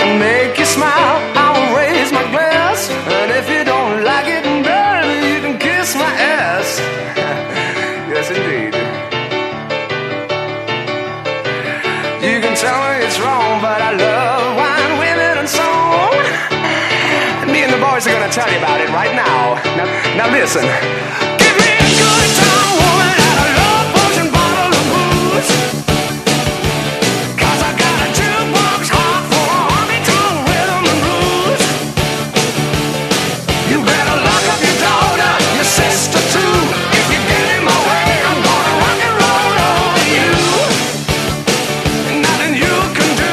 make you smile, I will raise my glass. And if you don't like it, girl, you can kiss my ass. Yes, indeed. You can tell me it's wrong, but I love wine, women, and song. Me and the boys are gonna tell you about it right now. Now listen. Give me a good time, woman, and a love potion bottle of booze. 'Cause I got a jukebox heart for a honky-tonk rhythm and blues. You better lock up your daughter, your sister too. If you get in my way, I'm gonna rock and roll over you. Nothing you can do.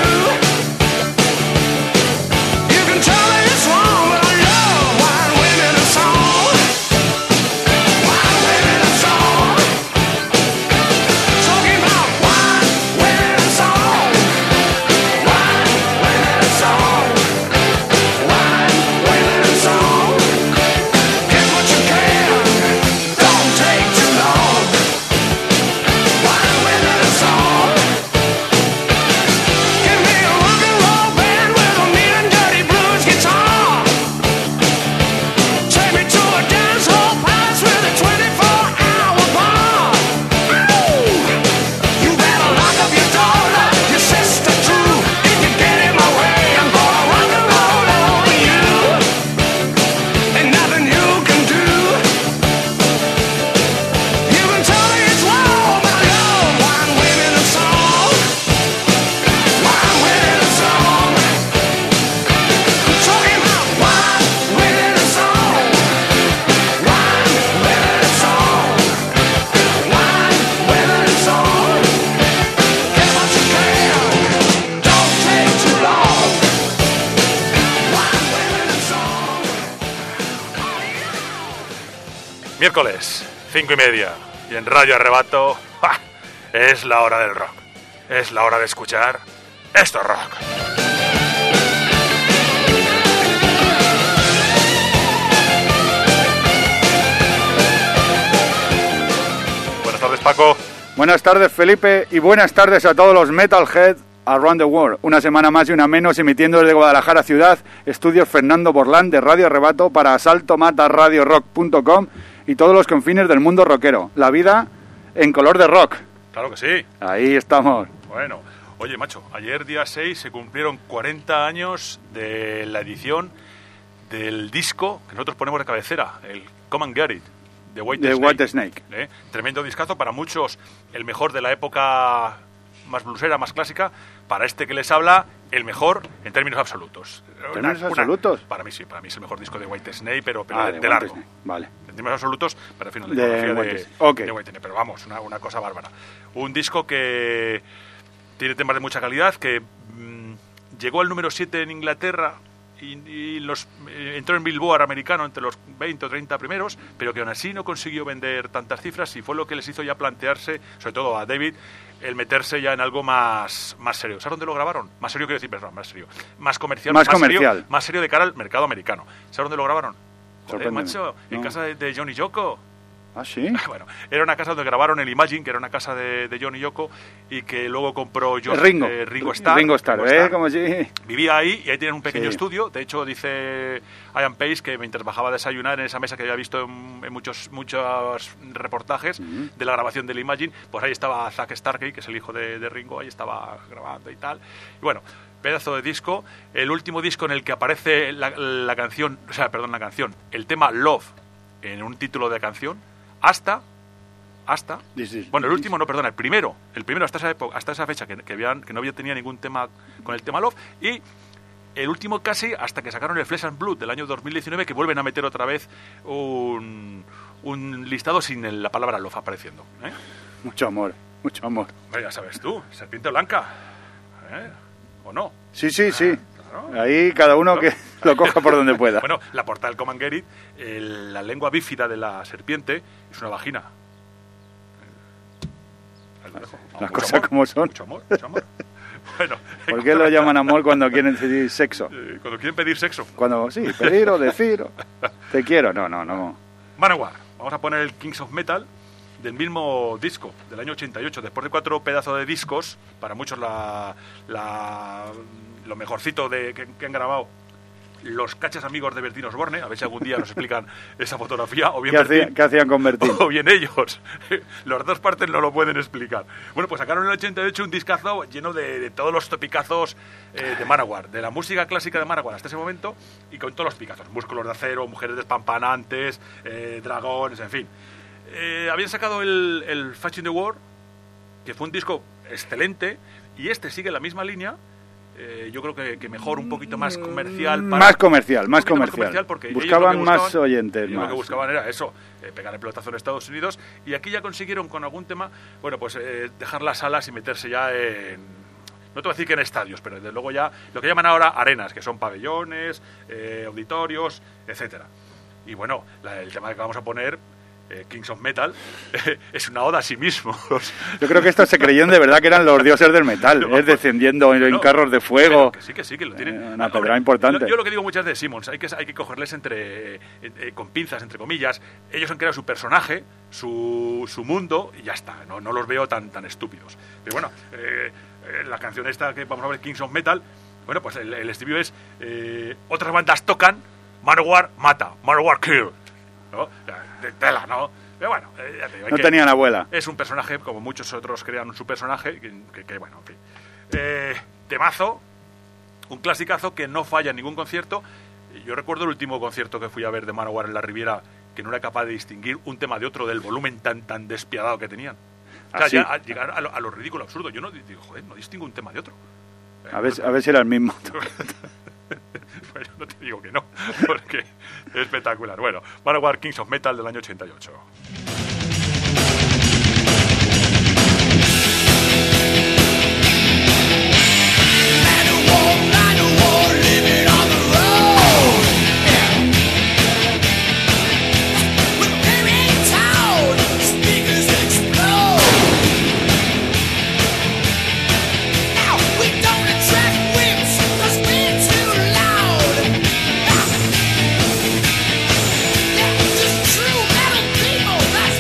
You can tell me it's wrong, but I love wine, women, and song. Wine, women, and song. Talking about wine, women, and song. Wine, women, and song. Wine, women, and song. Get what you can, don't take too long. Wine, women, and song. Give me a rock and roll band with a mean and dirty blues guitar. Take me to a dance hall palace with a 24-hour bar. Ooh! You better lock up your daughter, your sister too. If you get in my way, I'm gonna rock and roll over you. Ain't nothing you can do. You can tell me it's wrong, but I love wine, women, and song. Wine, women, and song. I'm talking about wine, women, and song. Wine, women, and song. Wine, women, and song. Get what you can, don't take too long. Wine, women, and song. Miércoles, 5:30, y en Radio Arrebato, ¡ja!, es la hora del rock. Es la hora de escuchar esto rock. Buenas tardes, Paco. Buenas tardes, Felipe, y buenas tardes a todos los Metalhead around the world. Una semana más y una menos, emitiendo desde Guadalajara ciudad, estudios Fernando Borlán de Radio Arrebato para asaltomataradiorock.com y todos los confines del mundo rockero. La vida en color de rock. Claro que sí. Ahí estamos. Bueno, oye, macho, ayer día 6 se cumplieron 40 años de la edición del disco que nosotros ponemos de cabecera, el Come and Get It, de White Snake. Tremendo discazo, para muchos el mejor de la época más bluesera, más clásica. Para este que les habla, el mejor en términos absolutos. ¿Términos absolutos? Para mí sí, para mí es el mejor disco de White Snake, pero de de largo. Snake. Vale. En términos absolutos, pero en fin, De de White White Snake. Pero vamos, una cosa bárbara. Un disco que tiene temas de mucha calidad, que llegó al número 7 en Inglaterra y entró en Billboard americano entre los 20 o 30 primeros, pero que aún así no consiguió vender tantas cifras, y fue lo que les hizo ya plantearse, sobre todo a David, el meterse ya en algo más serio. ¿Sabes dónde lo grabaron? Más serio quiero decir, perdón, más serio. Más comercial. Más serio de cara al mercado americano. ¿Sabes dónde lo grabaron? Joder, macho, en casa de John y Yoko. ¿Ah, sí? Bueno, era una casa donde grabaron el Imagine, que era una casa de John y Yoko, y que luego compró Ringo Starr, como si... Vivía ahí, y ahí tienen un pequeño estudio. De hecho, dice Ian Pace que mientras bajaba a desayunar en esa mesa que había visto en muchos reportajes de la grabación del Imagine, pues ahí estaba Zack Starkey, que es el hijo de Ringo, ahí estaba grabando y tal. Y bueno, pedazo de disco. El último disco en el que aparece la canción, el tema Love en un título de canción, hasta bueno, el último no, perdona, el primero hasta esa época, hasta esa fecha que no tenía ningún tema con el tema Love, y el último casi hasta que sacaron el Flesh and Blood del año 2019, que vuelven a meter otra vez un listado sin la palabra Love apareciendo, ¿eh? Mucho amor. Ya sabes tú, Serpiente Blanca, ¿eh? ¿O no? Sí. Claro. Ahí cada uno que lo coja por donde pueda. Bueno, la portada del Come and Get It, la lengua bífida de la serpiente es una vagina. Las cosas como son. Mucho amor. Bueno, ¿por qué lo llaman amor cuando quieren pedir sexo? Cuando quieren pedir sexo. Pedir o decir. Te quiero. No. Manowar. Vamos a poner el Kings of Metal del mismo disco, del año 88. Después de 4 pedazos de discos, para muchos lo mejorcito que han grabado los cachas amigos de Bertín Osborne, a ver si algún día nos explican esa fotografía, o bien ¿Qué hacían con Bertín? o bien ellos. Las dos partes no lo pueden explicar. Bueno, pues sacaron en el 88 un discazo lleno de todos los topicazos de Manowar, de la música clásica de Manowar hasta ese momento, y con todos los picazos, músculos de acero, mujeres despampanantes, dragones, en fin. Habían sacado el Fight in the War, que fue un disco excelente, y este sigue la misma línea. Yo creo que mejor, un poquito más comercial. Más comercial. Porque buscaban más oyentes. Lo que buscaban era eso, pegar el pelotazo en Estados Unidos, y aquí ya consiguieron con algún tema, bueno, pues dejar las salas y meterse ya en... No te voy a decir que en estadios, pero desde luego ya lo que llaman ahora arenas, que son pabellones, auditorios, etcétera. Y bueno, el tema que vamos a poner... Kings of Metal es una oda a sí mismos. Yo creo que estos se creyeron de verdad que eran los dioses del metal, descendiendo en carros de fuego. Que sí, que lo tienen. Una pedra importante. Yo lo que digo muchas veces de Simmons, hay que cogerles con pinzas, entre comillas. Ellos han creado su personaje, su mundo, y ya está. No los veo tan estúpidos. Pero bueno, la canción esta que vamos a ver, Kings of Metal, bueno, pues el estribillo es otras bandas tocan, Manowar mata, Manowar kill, ¿no? De tela, ¿no? Pero bueno, ya te digo, no tenían abuela. Es un personaje, como muchos otros crean su personaje, que bueno, en fin. Temazo, un clasicazo que no falla en ningún concierto. Yo recuerdo el último concierto que fui a ver de Manowar en la Riviera, que no era capaz de distinguir un tema de otro del volumen tan despiadado que tenían. O sea, ya llegar a lo ridículo, absurdo. Yo no digo, joder, no distingo un tema de otro. A ver si era el mismo. Bueno, no te digo que no, porque es espectacular. Bueno, Manowar, Kings of Metal del año 88. That's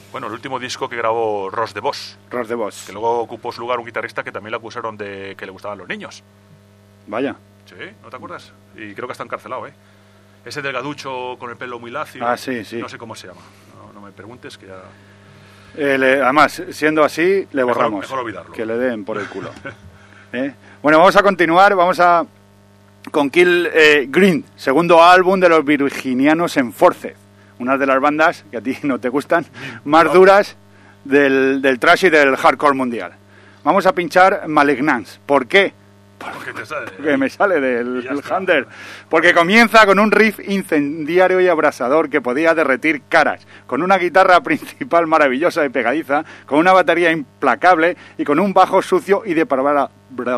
Bueno, el último disco que grabó Ross de Vos, Ross de Vos. que luego ocupó su lugar un guitarrista que también le acusaron de que le gustaban los niños. Vaya. Sí, ¿no te acuerdas? Y creo que está encarcelado, ¿eh? Ese delgaducho con el pelo muy lacio. Ah, sí, sí. No sé cómo se llama. No me preguntes, que ya... Además, siendo así, le borramos. Mejor olvidarlo. Que le den por el culo. Bueno, vamos a continuar. Con Kill Green, segundo álbum de los virginianos Enforced. Una de las bandas que a ti no te gustan, más duras del thrash y del hardcore mundial. Vamos a pinchar Malignance. ¿Por qué? Porque me sale del Hunter. Porque comienza con un riff incendiario y abrasador que podía derretir caras, con una guitarra principal maravillosa y pegadiza, con una batería implacable y con un bajo sucio y depravado.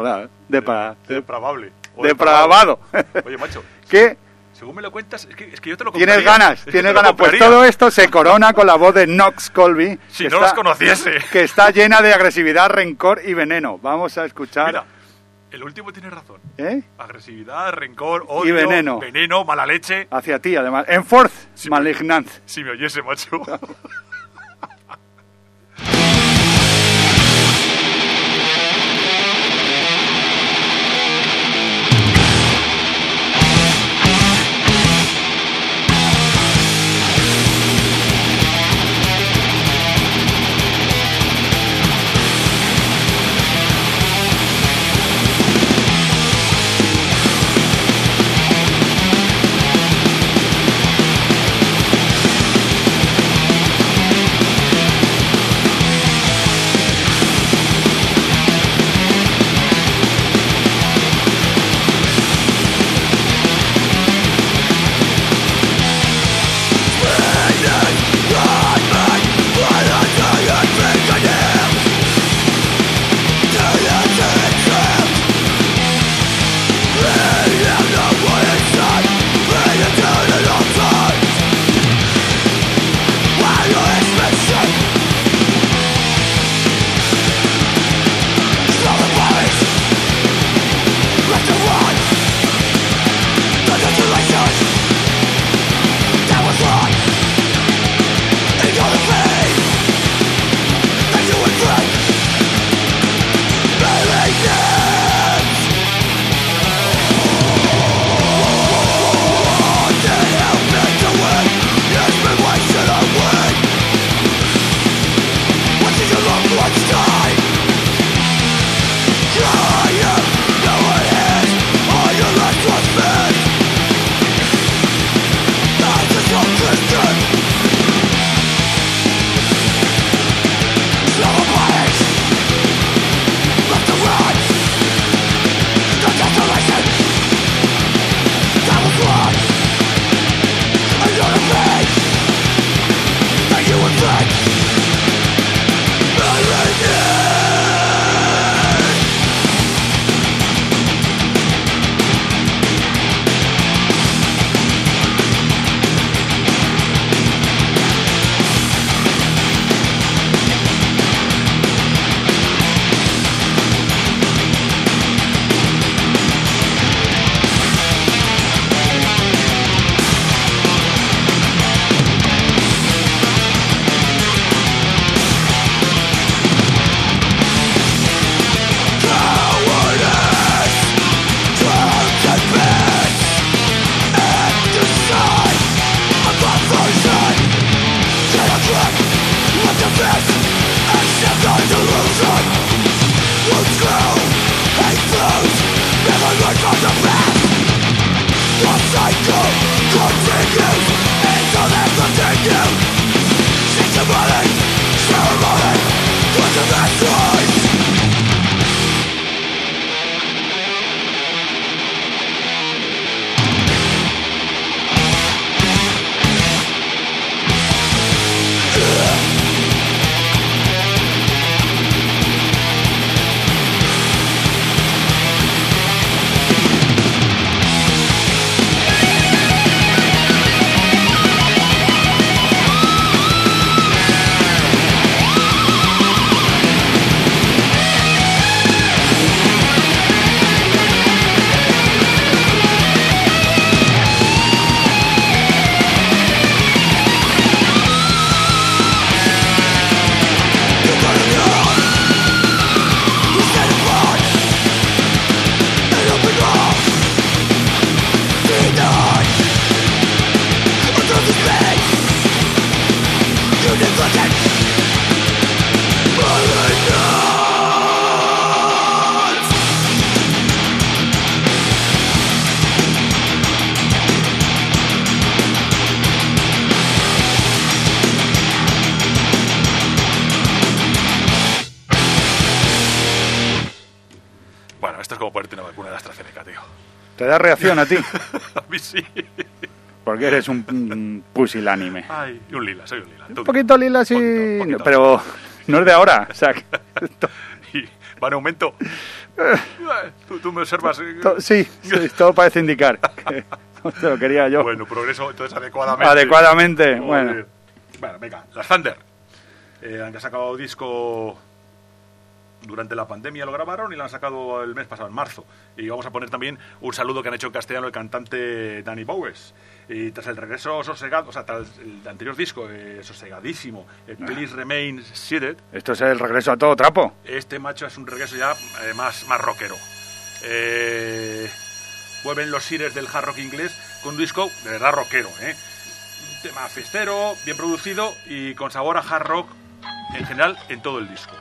Oye, macho. ¿Qué? Según me lo cuentas, es que yo te lo Tienes ganas. Pues todo esto se corona con la voz de Knox Colby. Si no los conociese. Que está llena de agresividad, rencor y veneno. Vamos a escuchar. Mira, el último tiene razón. ¿Eh? Agresividad, rencor, odio, y veneno. Veneno, mala leche. Hacia ti, además. Enforced, Malignance. Si me oyese, macho. esto es como ponerte una vacuna de AstraZeneca, tío. ¿Te da reacción a ti? A mí sí. Porque eres un pusilánime. Ay, y un lila, soy un lila. Un poquito lila, sí, poquito. pero no es de ahora. O sea, Y va en aumento. Tú me observas. sí, todo parece indicar que no te lo quería yo. Bueno, progreso, entonces adecuadamente. Adecuadamente, Joder. bueno. Bueno, venga, las Thunder. Han sacado disco durante la pandemia, lo grabaron y lo han sacado el mes pasado, en marzo. Y vamos a poner también un saludo que han hecho en castellano el cantante Danny Bowes. Y tras el regreso sosegado, o sea, tras el anterior disco, sosegadísimo, Please Remain Seated. Esto es el regreso a todo trapo. Este macho es un regreso ya más rockero. Vuelven los sires del hard rock inglés con un disco de verdad rockero, un tema fiestero, bien producido y con sabor a hard rock en general en todo el disco.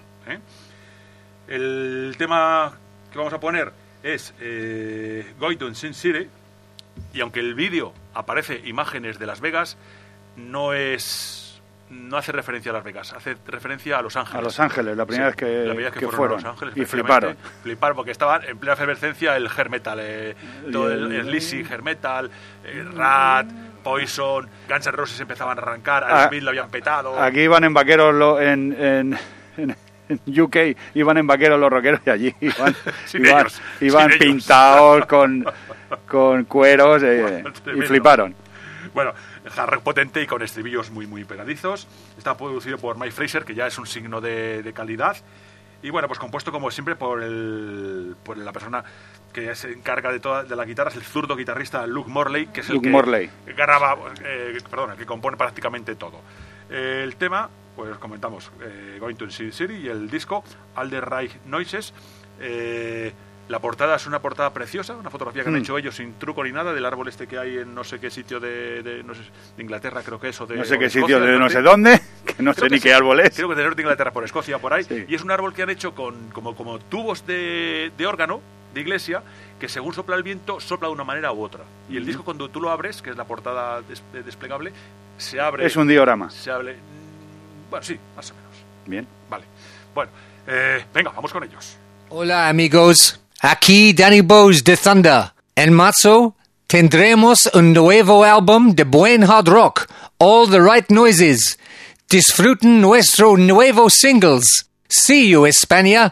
El tema que vamos a poner es Going to Sin City, y aunque el vídeo aparece imágenes de Las Vegas, no hace referencia a Las Vegas, hace referencia a Los Ángeles. A Los Ángeles, la primera vez que fueron. A Los Ángeles, y fliparon. Fliparon porque estaban en plena efervescencia el hair metal, todo el Lizzy, hair metal, Rat, Poison, Guns N' Roses empezaban a arrancar, a Smith lo habían petado. Aquí iban en vaqueros en UK, iban en vaqueros los rockeros y allí iban pintados con cueros y fliparon. Bueno, hard rock potente y con estribillos muy muy pegadizos. Está producido por Mike Fraser, que ya es un signo de calidad. Y bueno, pues compuesto como siempre por la persona que se encarga de las guitarras, el zurdo guitarrista Luke Morley, que es el que graba, que compone prácticamente todo. El tema, pues comentamos, Going to Sin City, y el disco All the Right Noises. La portada es una portada preciosa, una fotografía que han hecho ellos sin truco ni nada, del árbol este que hay en no sé qué sitio de Inglaterra, creo que es, o de... No sé qué Escocia, sitio de no sé dónde, que no sé ni qué árbol es. Creo que es del norte de Inglaterra, por Escocia, por ahí. Sí. Y es un árbol que han hecho como tubos de órgano, de iglesia, que según sopla el viento, sopla de una manera u otra. Y el disco, cuando tú lo abres, que es la portada desplegable, se abre... Es un diorama. Se abre... Bueno, sí, más o menos. Bien. Vale. Bueno, venga, vamos con ellos. Hola amigos, aquí Danny Bowes de Thunder. En marzo tendremos un nuevo álbum de buen hard rock, All the Right Noises. Disfruten nuestro nuevo singles. See you, España.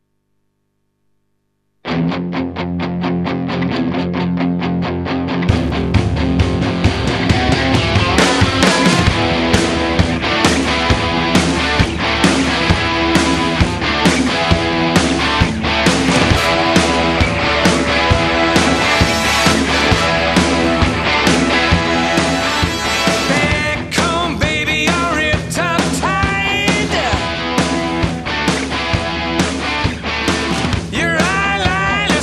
Back home, baby, you're ripped up tight. Your eyeliner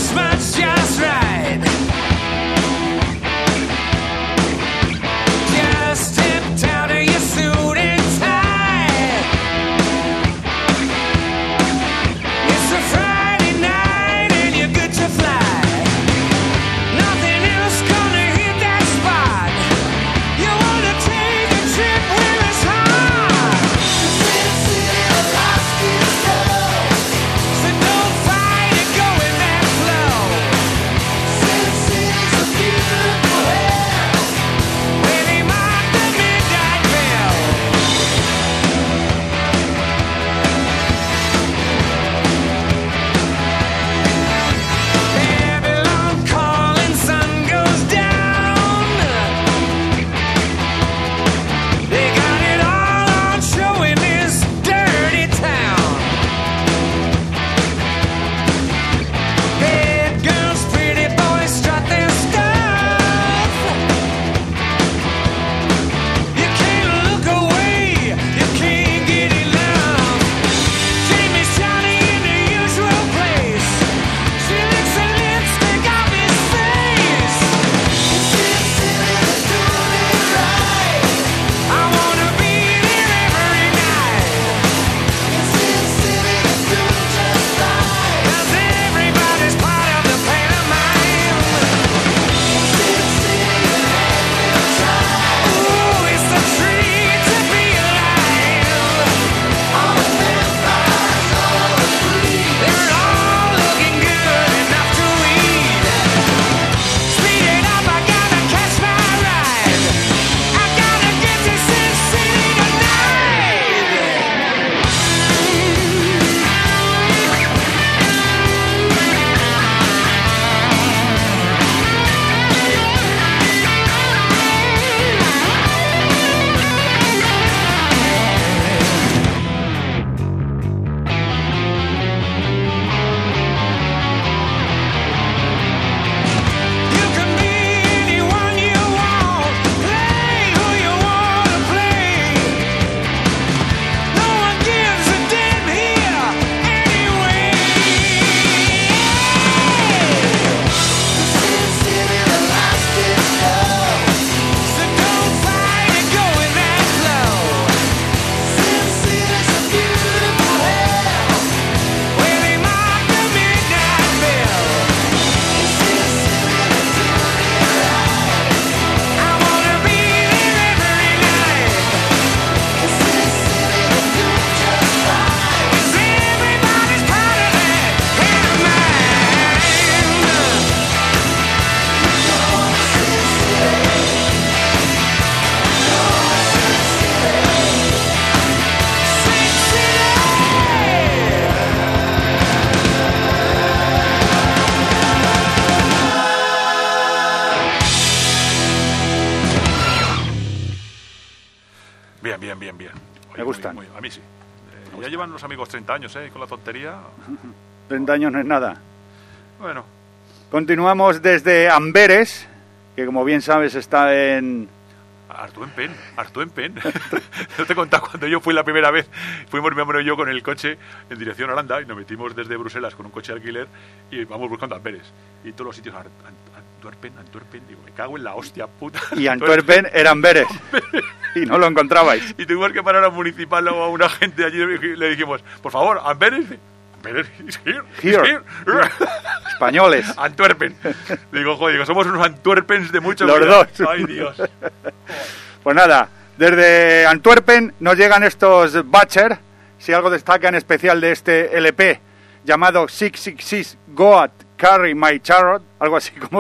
Me gustan. A mí sí. Ya llevan los amigos 30 años, con la tontería. 30 años no es nada. Bueno. Continuamos desde Amberes, que como bien sabes está en... Artuempen. No te he contado, cuando yo fui la primera vez, fuimos mi hermano y yo con el coche en dirección a Holanda y nos metimos desde Bruselas con un coche de alquiler y vamos buscando Amberes. Y todos los sitios, Antwerpen, digo, me cago en la hostia puta. Y Antwerpen era Amberes. Y no lo encontrabais. Y tuvimos que parar a un municipal o a un agente allí y le dijimos, por favor, Amberes is here. Españoles. Antwerpen. Digo, somos unos Antwerpens de mucho. Los dos. Ay, Dios. Pues nada, desde Antwerpen nos llegan estos Butcher. Si algo destaca en especial de este LP llamado 666 Goat Carry My Chariot, algo así como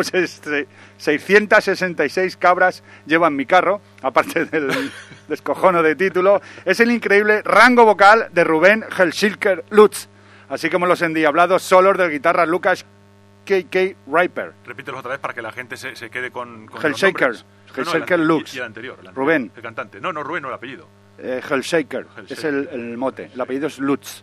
666 cabras llevan mi carro, aparte del descojono de título, es el increíble rango vocal de Rubén Hellschilker Lutz, así como los endiablados solos de guitarra Lucas K.K. Riper. Repítelo otra vez para que la gente se quede con Hellschilker. Hellschilker Lutz. Y el anterior. Rubén. El cantante. No, Rubén, no el apellido. Hellschilker. Es el mote. El apellido es Lutz.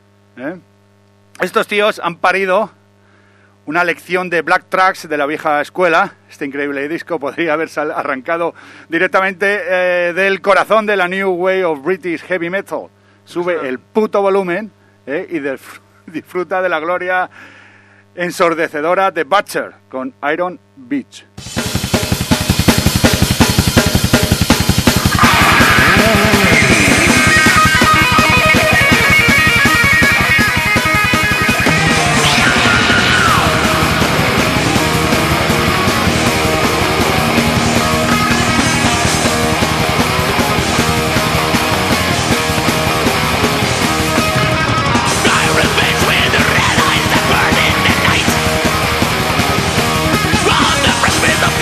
Estos tíos han parido una lección de black tracks de la vieja escuela. Este increíble disco podría haber arrancado directamente del corazón de la New Wave of British Heavy Metal. Sube el puto volumen y disfruta de la gloria ensordecedora de Butcher con Iron Beach. With the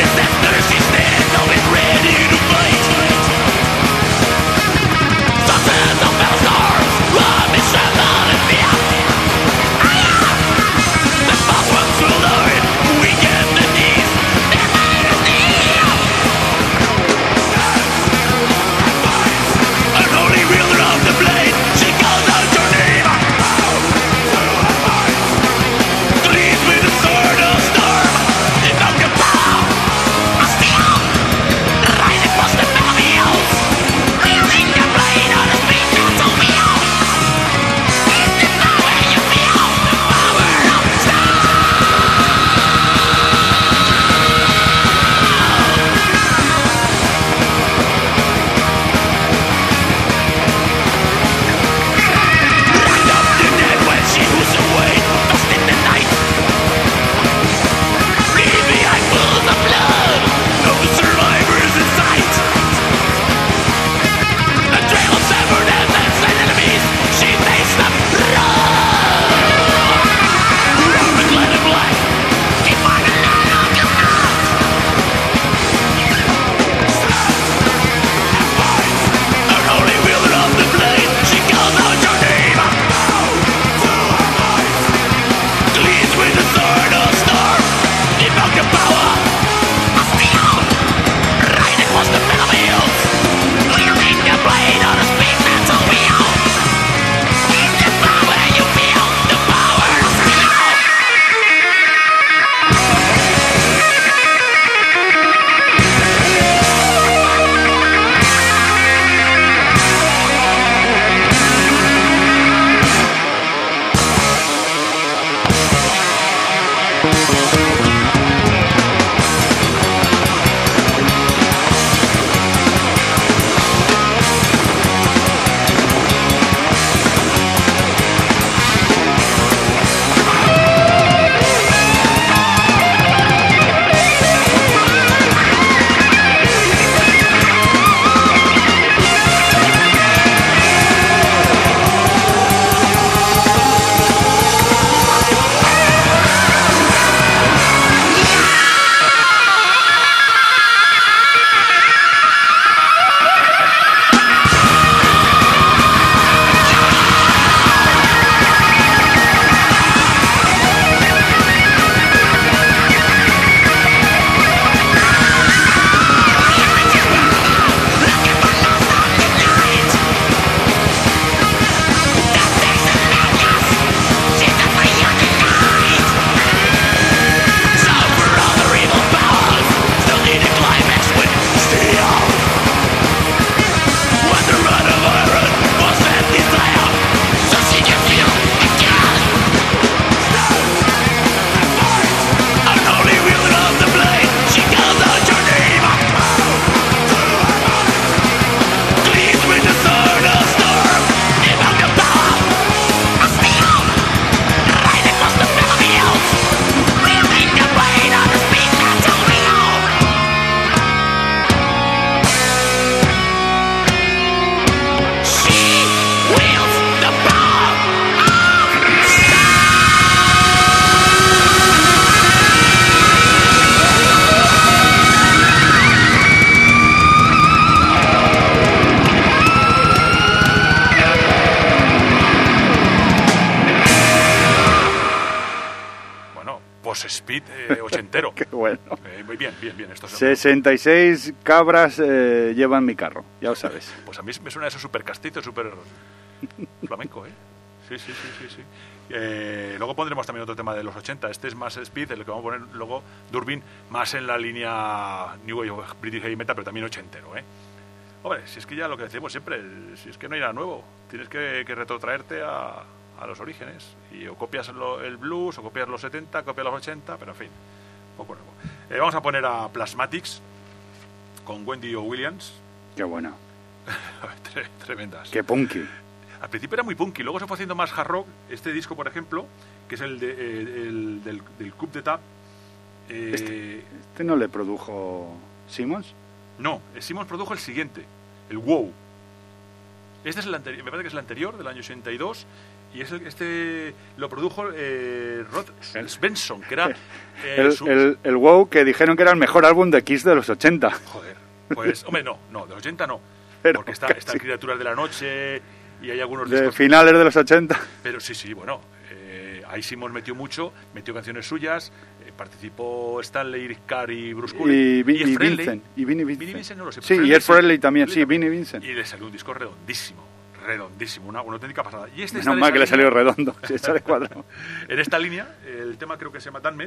speed ochentero. Qué bueno. Muy bien, estos son- 66 cabras llevan mi carro, ya lo sabes. Pues a mí me suena eso súper castizo, súper flamenco, ¿eh? Sí. Luego pondremos también otro tema de los 80. Este es más speed, el que vamos a poner luego, Durbin, más en la línea New Wave of British Heavy Metal, pero también ochentero, ¿eh? Hombre, si es que ya lo que decimos siempre, si es que no hay nada nuevo, tienes que retrotraerte a los orígenes. Y o copias el blues, o copias los 70, copias los 80, pero en fin, poco nuevo. Vamos a poner a Plasmatics con Wendy Williams. Qué bueno. Tremendas. Qué punky. Al principio era muy punky, luego se fue haciendo más hard rock. Este disco, por ejemplo, que es el del Coup d'Etat. ¿Este no le produjo Simmons? No, Simmons produjo el siguiente, el Wow. Este es el anterior, me parece que es el anterior, del año 82. Y este lo produjo Rod Svensson, que era... el WoW, que dijeron que era el mejor álbum de Kiss de los 80. Joder, pues, hombre, no, de los 80 no. Pero porque está Criaturas de la Noche y hay algunos de discos... finales de los 80. Pero sí, bueno, ahí Simmons metió canciones suyas, participó Stanley, Rick Carr y Bruce Kulick. Y Vinnie Friendly. Vincent. Y Vinnie Vinnie Vincent. Vincent no lo sé. Sí, y Ed Friendly también, sí, Vinnie Vincent. Y le salió un disco redondísimo, una auténtica pasada. Y este Menos mal que le salió redondo, si sale cuadrado. En esta línea, el tema creo que se llama Damned.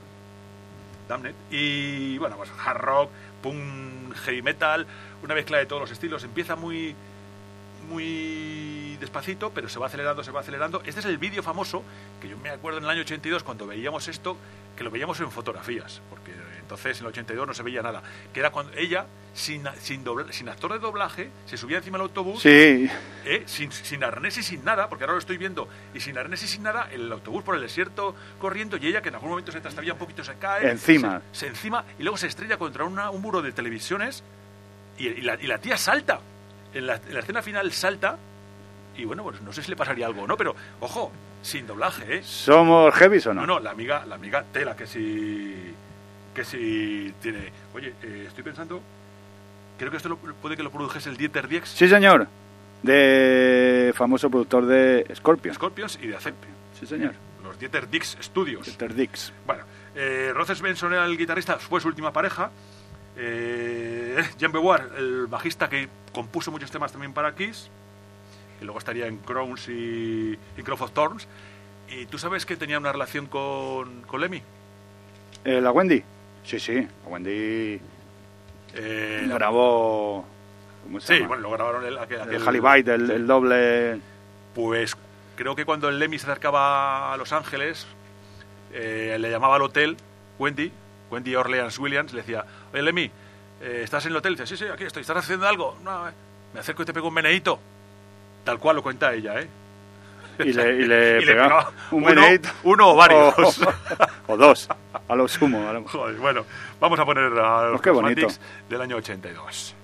Y bueno, pues hard rock, punk, heavy metal, una mezcla de todos los estilos. Empieza muy despacito, pero se va acelerando. Este es el vídeo famoso que yo me acuerdo en el año 82 cuando veíamos esto, que lo veíamos en fotografías, porque entonces en el 82 no se veía nada, que era cuando ella sin actor de doblaje se subía encima del autobús, Sí. sin arnés y sin nada, porque ahora lo estoy viendo, y sin arnés y sin nada, el autobús por el desierto corriendo, y ella, que en algún momento se trastabilla un poquito, se cae Encima. se encima, y luego se estrella contra un muro de televisiones, y la tía salta. En la escena final salta, y bueno, pues no sé si le pasaría algo o no, pero ojo, sin doblaje, ¿eh? ¿Somos heavies o no? No, la amiga Tela, que sí tiene. Oye, estoy pensando, creo que esto puede que lo produjese el Dieter Dierks. Sí, señor. De famoso productor de Scorpions. Scorpions y de Acep. Sí, señor. Los Dieter Dierks Studios. Dieter Dix. Bueno, Rod Svensson era el guitarrista, fue su última pareja. Jan Bewar, el bajista que compuso muchos temas también para Kiss, que luego estaría en Crowns y Crown of Thorns. ¿Y tú sabes que tenía una relación con Lemmy? ¿La Wendy? Sí. La Wendy grabó... ¿Cómo se Sí, llama? bueno, lo grabaron el Halley Bite, el doble... Pues creo que cuando el Lemmy se acercaba a Los Ángeles, le llamaba al hotel Wendy Orleans Williams, le decía: oye, Lemmy, ¿estás en el hotel? Dice: sí, aquí estoy. ¿Estás haciendo algo? No, me acerco y te pego un meneíto. Tal cual lo cuenta ella, ¿eh? Y le pegaba un meneíto. Uno o varios. O dos, a lo sumo. Joder, bueno, vamos a poner a los Qué bonito. Plasmatics del año 82.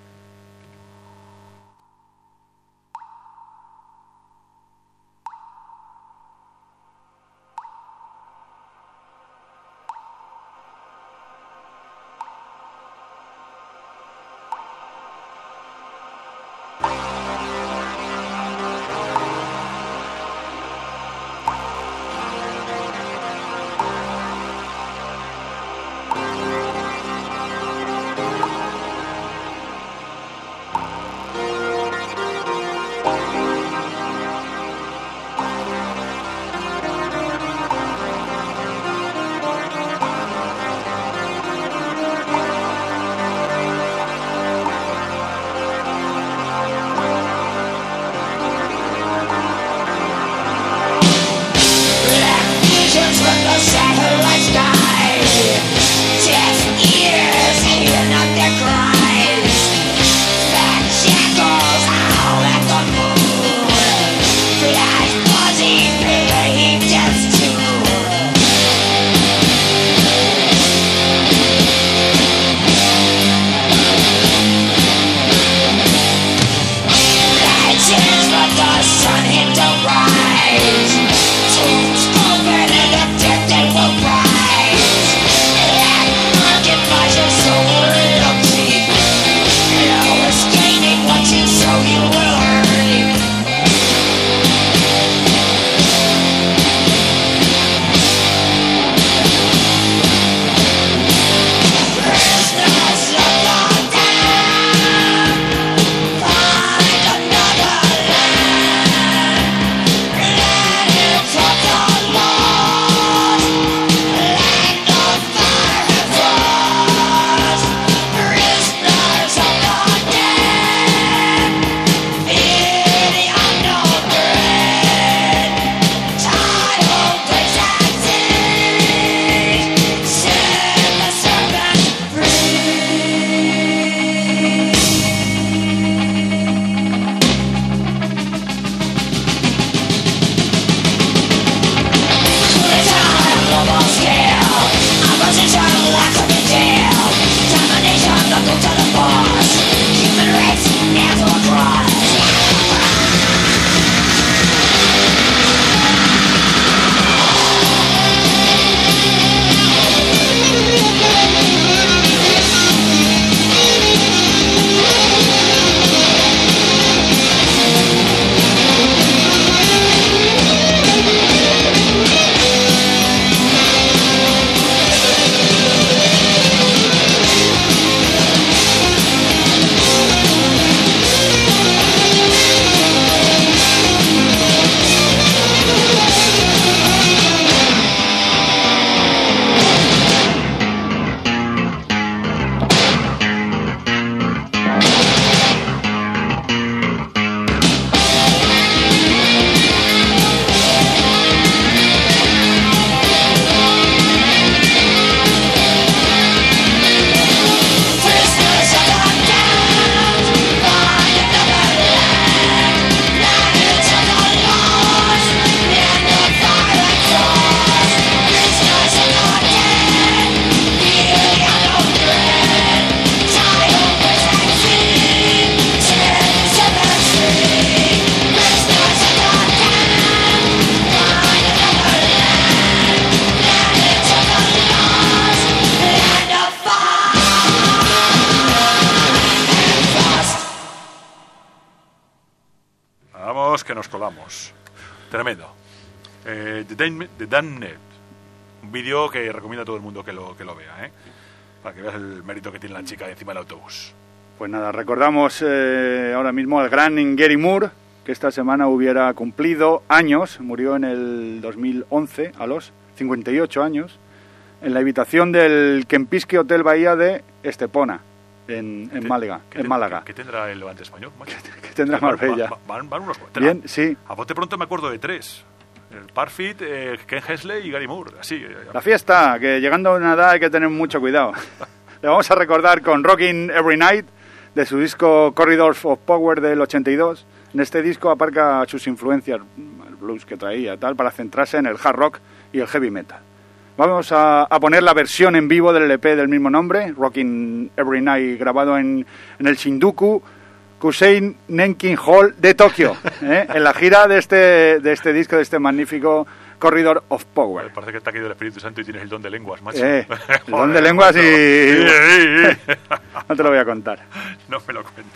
recordamos. Tremendo. The Damned. Un vídeo que recomiendo a todo el mundo que lo vea, ¿eh? Para que veas el mérito que tiene la chica encima del autobús. Pues nada, recordamos ahora mismo al gran Gary Moore, que esta semana hubiera cumplido años, murió en el 2011 a los 58 años, en la habitación del Kempinski Hotel Bahía de Estepona, en Málaga. ¿Qué tendrá el Levante español, macho? ¿Qué tendrá Marbella? Van unos cuantos. Bien, sí. A bote pronto me acuerdo de 3. El Parfit, Ken Hensley y Gary Moore. Así. La fiesta, que llegando a una edad hay que tener mucho cuidado. Le vamos a recordar con Rockin' Every Night, de su disco Corridors of Power del 82. En este disco aparca sus influencias, el blues que traía, tal, para centrarse en el hard rock y el heavy metal. Vamos a poner la versión en vivo del LP del mismo nombre, Rockin' Every Night, grabado en el Shinjuku Kusei Nenkin Hall de Tokio, en la gira de este disco, de este magnífico Corridor of Power. Parece que te ha caído el Espíritu Santo y tienes el don de lenguas, macho. El don de lenguas y... Sí. No te lo voy a contar. No me lo cuentes.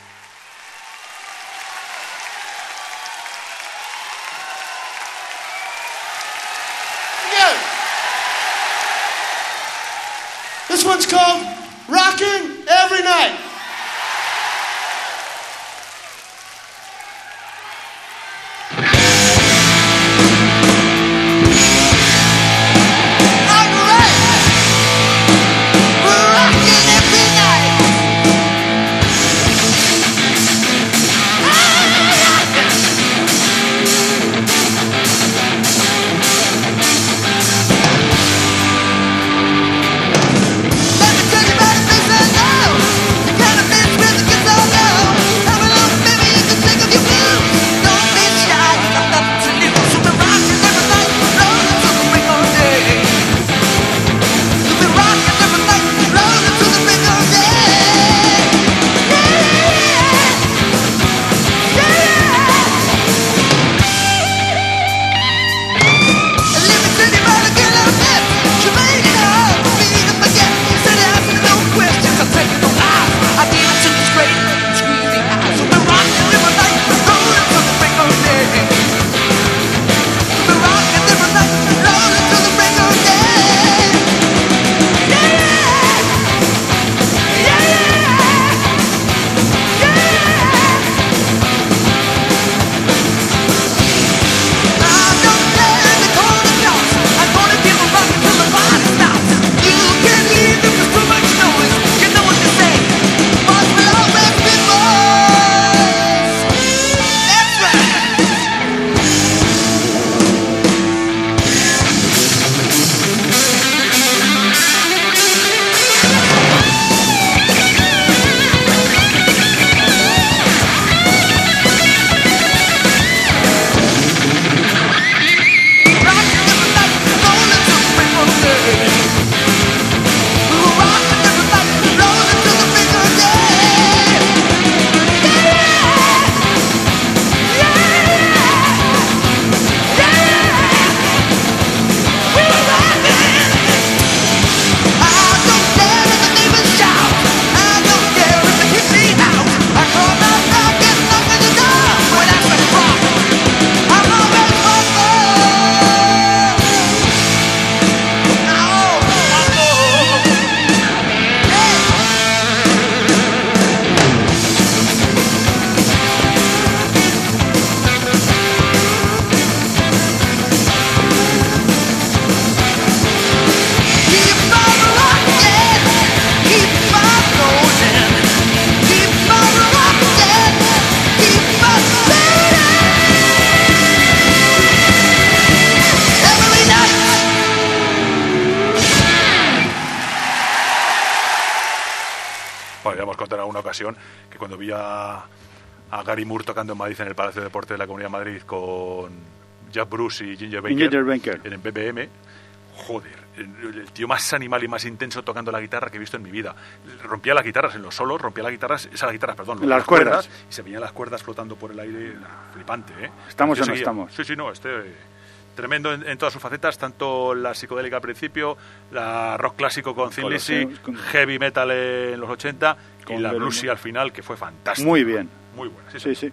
This one's called Rockin' Every Night. Que cuando vi a Gary Moore tocando en Madrid, en el Palacio de Deportes de la Comunidad de Madrid, con Jack Bruce y Ginger Baker en el BBM, joder, el tío más animal y más intenso tocando la guitarra que he visto en mi vida. Rompía las guitarras en los solos, las cuerdas, y se veían las cuerdas flotando por el aire. Flipante, ¿eh? ¿Estamos o no estamos? Sí, no, tremendo en todas sus facetas, tanto la psicodélica al principio, la rock clásico con Thin Lizzy, heavy metal en los 80 y la bluesy al final, que fue fantástica. Muy bien. Muy buena, sí.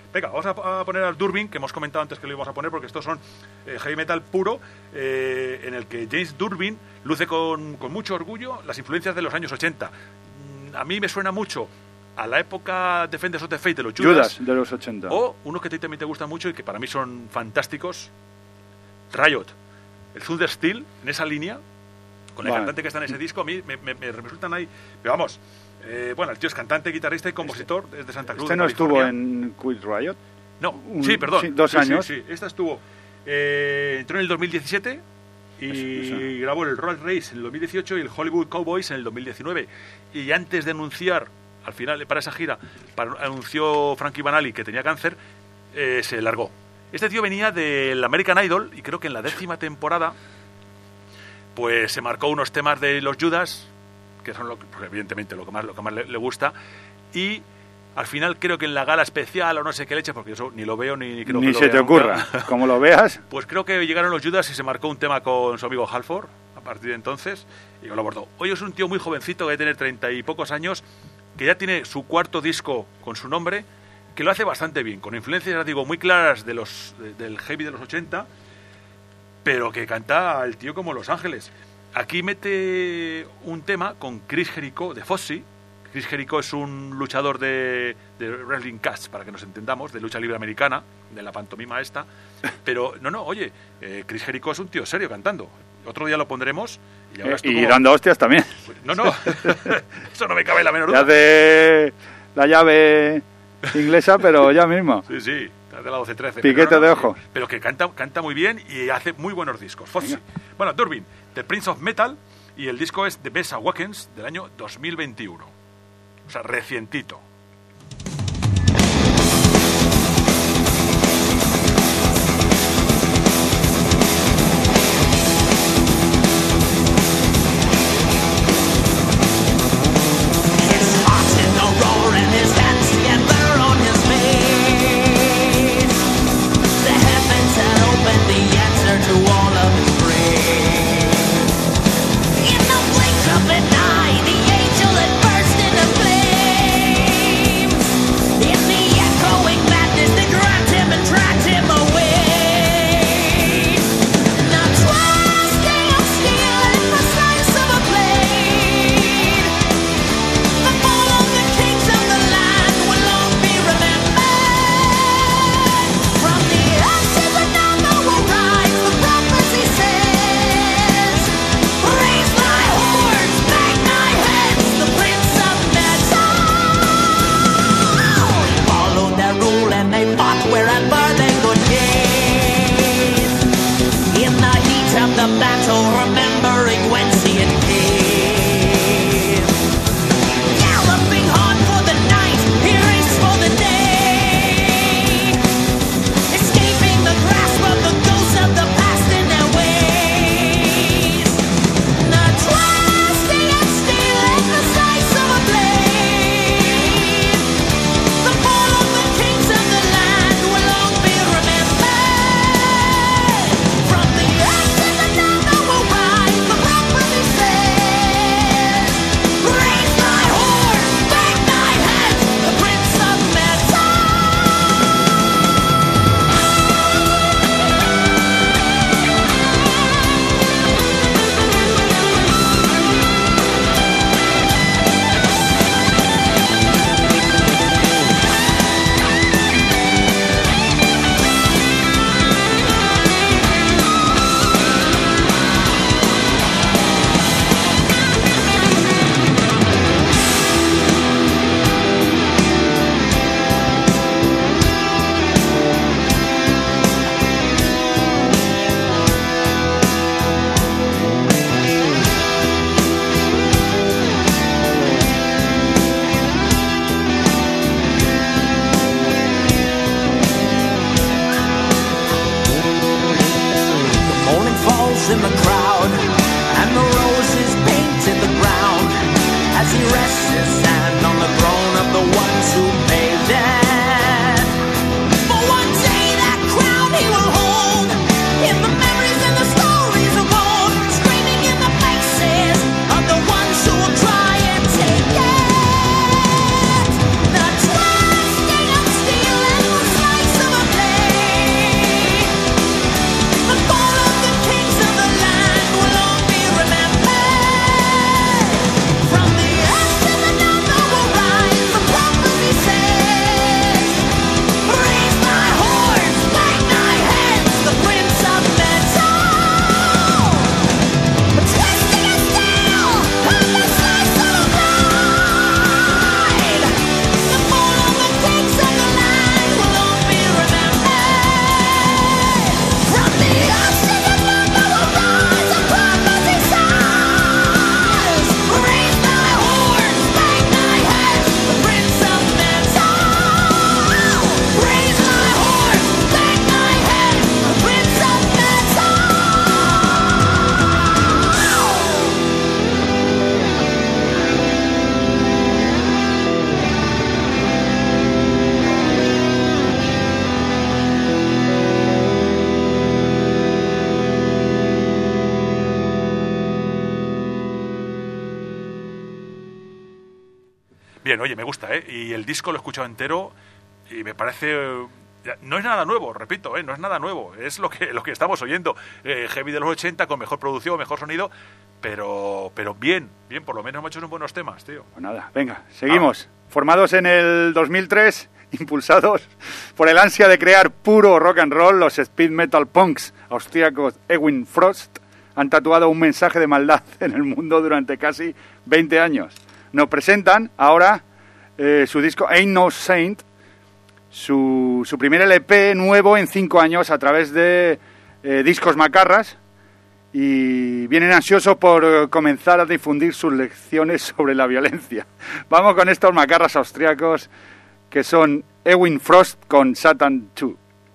Venga, vamos a poner al Durbin, que hemos comentado antes que lo íbamos a poner, porque estos son heavy metal puro, en el que James Durbin luce con mucho orgullo las influencias de los años 80. A mí me suena mucho a la época Defenders of the Faith de los Judas de los 80. O unos que a ti también te gustan mucho y que para mí son fantásticos, Riot, el Thunder Steel, en esa línea, con el cantante que está en ese disco, a mí me resultan ahí. Pero vamos, bueno, el tío es cantante, guitarrista y compositor, es de Santa Cruz. ¿Este no estuvo en Quiet Riot? No, sí, perdón. Sí, 2 años. Sí, esta estuvo. Entró en el 2017 y grabó el Road Race en el 2018 y el Hollywood Cowboys en el 2019. Y antes de anunciar, al final, para esa gira, anunció Frankie Banali que tenía cáncer, se largó. Este tío venía del American Idol y creo que en la 10ª temporada pues se marcó unos temas de los Judas, que son pues, evidentemente lo que más le gusta, y al final creo que en la gala especial o no sé qué leche, porque eso ni lo veo ni creo que ni lo se vea te ocurra, nunca. como lo veas. Pues creo que llegaron los Judas y se marcó un tema con su amigo Halford a partir de entonces y lo abordó. Hoy es un tío muy jovencito que debe tener 30 y pocos años, que ya tiene su 4º disco con su nombre, que lo hace bastante bien, con influencias, ya digo, muy claras del heavy de los 80, pero que canta el tío como Los Ángeles. Aquí mete un tema con Chris Jericho de Foxy. Chris Jericho es un luchador de Wrestling Cats, para que nos entendamos, de lucha libre americana, de la pantomima esta. Pero, oye, Chris Jericho es un tío serio cantando. Otro día lo pondremos. Y dando hostias también. No, eso no me cabe la menor Ya duda. hace la llave inglesa, pero ya mismo. Sí, de la 12-13. Piquete de ojo. Pero que canta muy bien y hace muy buenos discos. Foxy. Bueno, Durbin, The Prince of Metal, y el disco es The Best Awakens del año 2021. O sea, recientito. Bien, oye, me gusta, ¿eh? Y el disco lo he escuchado entero y me parece... No es nada nuevo, repito, no es nada nuevo. Es lo que estamos oyendo. Heavy de los 80 con mejor producción, mejor sonido, pero bien, por lo menos hemos hecho unos buenos temas, tío. Pues nada, venga, seguimos. Formados en el 2003, impulsados por el ansia de crear puro rock and roll, los speed metal punks austríacos Ewin Frost han tatuado un mensaje de maldad en el mundo durante casi 20 años. Nos presentan ahora su disco Ain't No Saint, su primer LP nuevo en 5 años a través de Discos Macarras, y vienen ansiosos por comenzar a difundir sus lecciones sobre la violencia. Vamos con estos macarras austriacos que son Ewin Frost con Satan 2.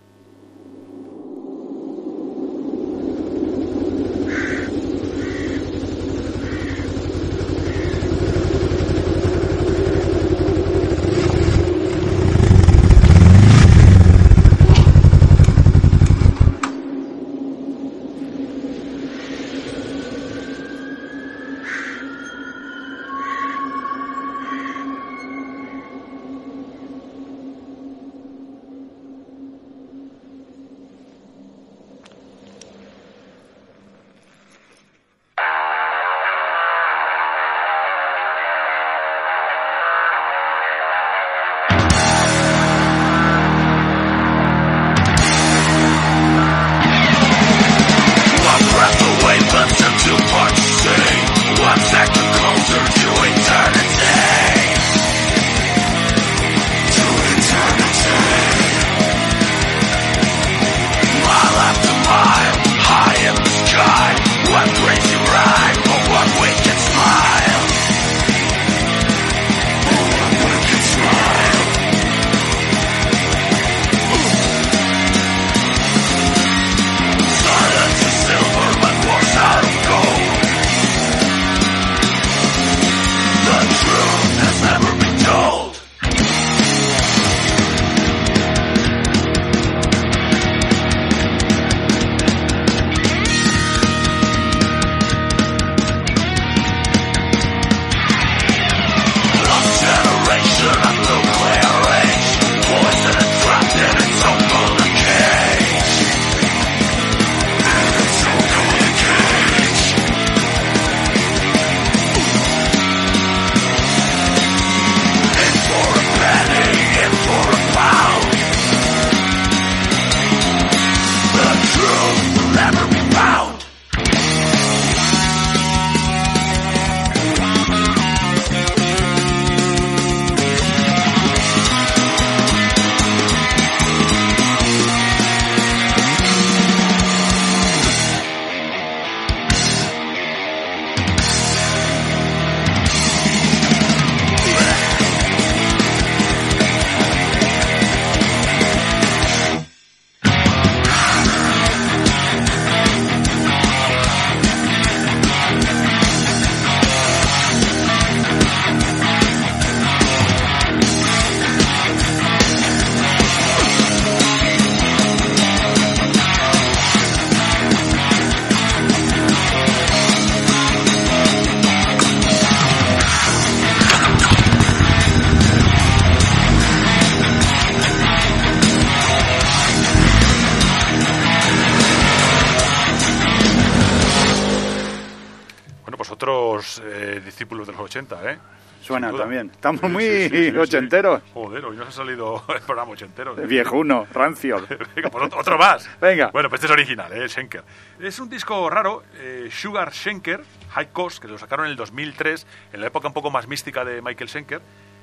Discípulos de los 80, ¿eh? Suena Sin duda. también. Estamos muy Sí. ochenteros. Joder, hoy nos ha salido el programa ochentero. Viejuno, rancio. Venga, pues otro más. Venga. Bueno, pues este es original, Schenker. Es un disco raro, Sugar Schenker, High Cost, que lo sacaron en el 2003, en la época un poco más mística de Michael Schenker.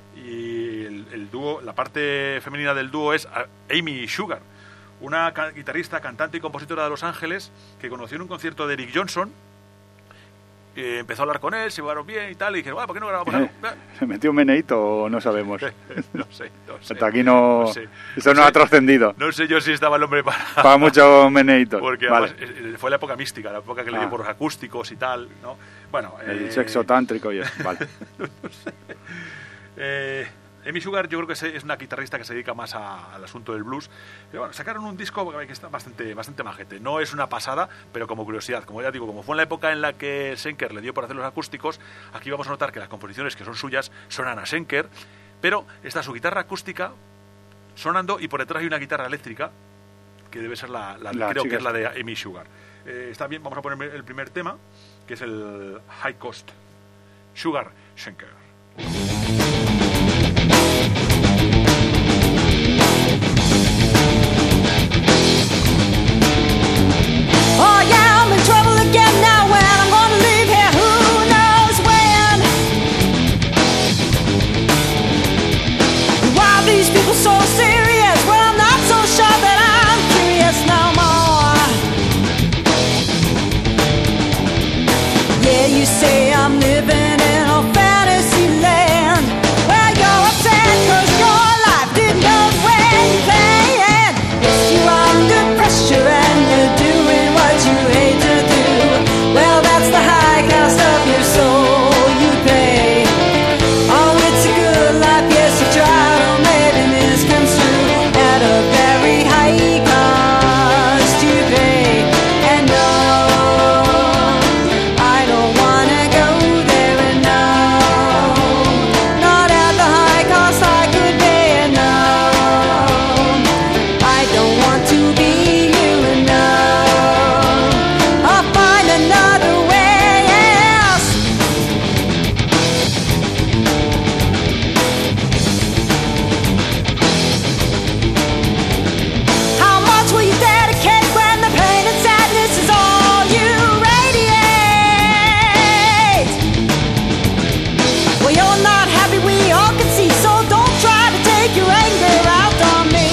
Y el dúo, la parte femenina del dúo es Amy Sugar, una guitarrista, cantante y compositora de Los Ángeles que conoció en un concierto de Eric Johnson. Empezó a hablar con él, se llevaron bien y tal, y dijeron, ¿por qué no grabamos algo? ¿Se metió un meneíto o no sabemos? No sé. Hasta aquí no sé. Eso no ha trascendido. No sé yo si estaba el hombre para muchos meneitos. Porque vale. además, fue la época mística, la época que le dio por los acústicos y tal, ¿no? Bueno, el sexo tántrico y eso, vale. No sé. Amy Sugar yo creo que es una guitarrista que se dedica más al asunto del blues. Pero bueno, sacaron un disco que está bastante majete. No es una pasada, pero como curiosidad, como ya digo, como fue en la época en la que Schenker le dio por hacer los acústicos, aquí vamos a notar que las composiciones que son suyas sonan a Schenker, pero está su guitarra acústica sonando y por detrás hay una guitarra eléctrica que debe ser creo que es la de Amy Sugar. Está bien, vamos a poner el primer tema, que es el High Cost. Sugar Schenker. Oh yeah, I'm in trouble again now. When I'm gonna leave here, who knows when? Why are these people so serious? Well, I'm not so sure that I'm curious no more. Yeah, you say I'm living in a fantasy land. Well, you're upset 'cause your life didn't go the way you planned. Yes, you're under pressure and you're doing what you hate to do. Well, that's the high cost of your soul you pay. Oh, it's a good life, yes, you try to maybe misconstrue at a very high cost you pay. And no, I don't wanna go there, and no, not at the high cost I could pay, and no, I don't want to be you, and no, I'll find another way, yes. How much will you dedicate when the pain and sadness is all you radiate? Well, you're not happy, we all can see, so don't try to take your anger out on me.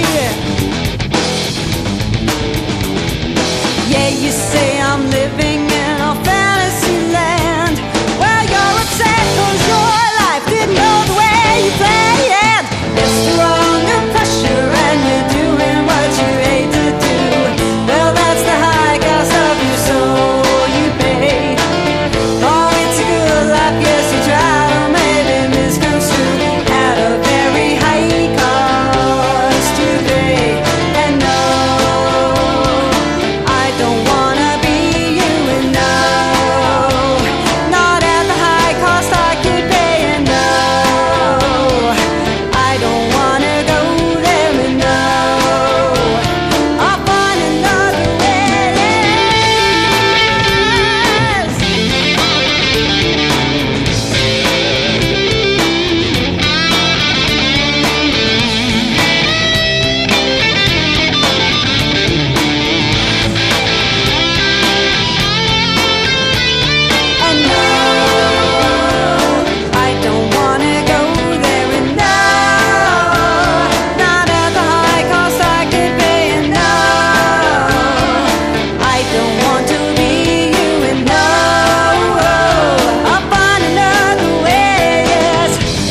Yeah, you say I'm living in a fantasy land. Well, you're upset 'cause your life didn't go the way you planned. Yes, you're under pressure and you're doing what you hate to do. Well, that's the high cost of your soul you pay. Oh, it's a good life, yes, you try to maybe misconstrue at a very high cost you pay. And no, I don't wanna be you, and no, not at the high cost I could pay, and no, I don't wanna go there, and no, I'll find another way, yes. And no, I don't wanna go there, and no, not at the high cost I could pay, and no, I don't want to be you, and no, I'll find another way, yes.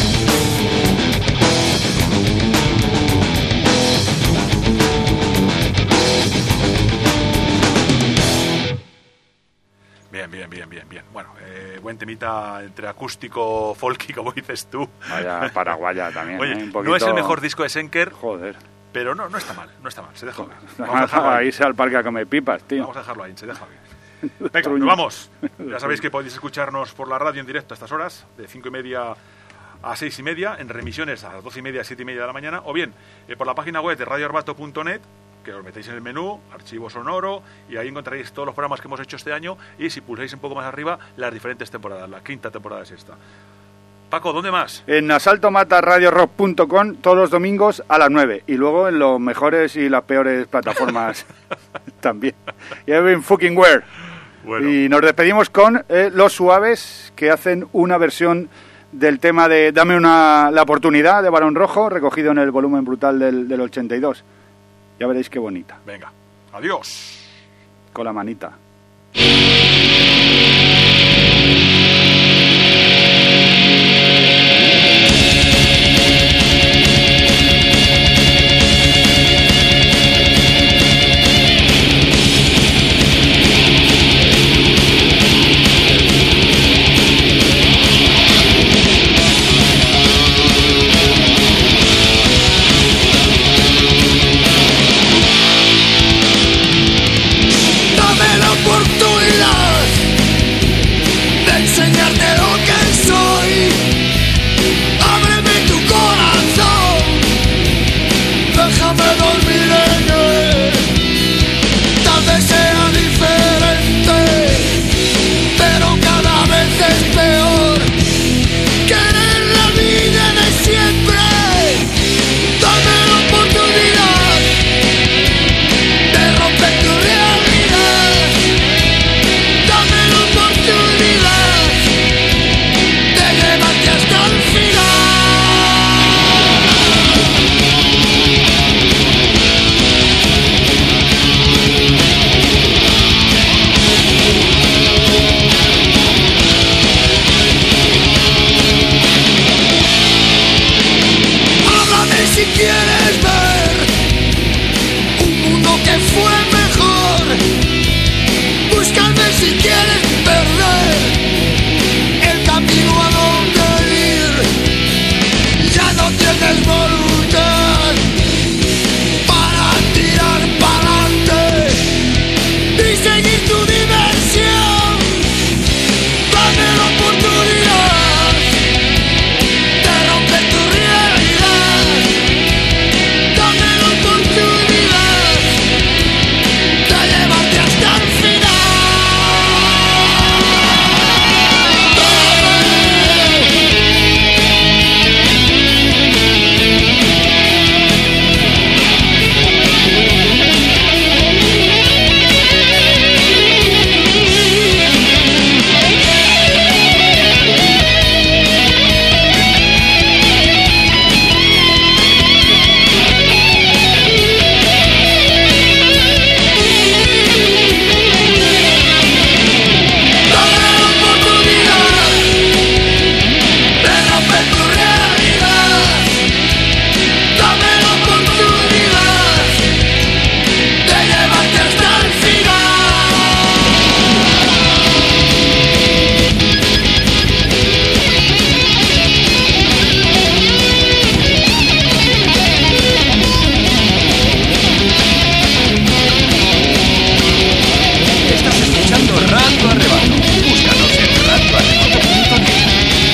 Bien. Bueno, buen temita entre acústico, folky, como dices tú. Vaya paraguaya también. Oye, Un poquito... no es el mejor disco de Schenker, Joder. pero no está mal, se deja ver. Vamos a dejarlo A ahí. irse al parque a comer pipas, tío. Vamos a dejarlo ahí, se deja ver. Venga, nos vamos. Ya sabéis que podéis escucharnos por la radio en directo a estas horas, de 5:30 a 6:30, en remisiones a las 12:30, 7:30 de la mañana, o bien por la página web de radioarbato.net, que os metéis en el menú, archivo sonoro, y ahí encontraréis todos los programas que hemos hecho este año, y si pulsáis un poco más arriba, las diferentes temporadas, la quinta temporada es esta. Paco, ¿dónde más? En asaltomataradiorock.com todos los domingos a las 9. Y luego en los mejores y las peores plataformas también. Y en fucking where. Bueno. Y nos despedimos con Los Suaves, que hacen una versión del tema de Dame la oportunidad de Barón Rojo, recogido en el volumen brutal del 82. Ya veréis qué bonita. Venga, adiós. Con la manita.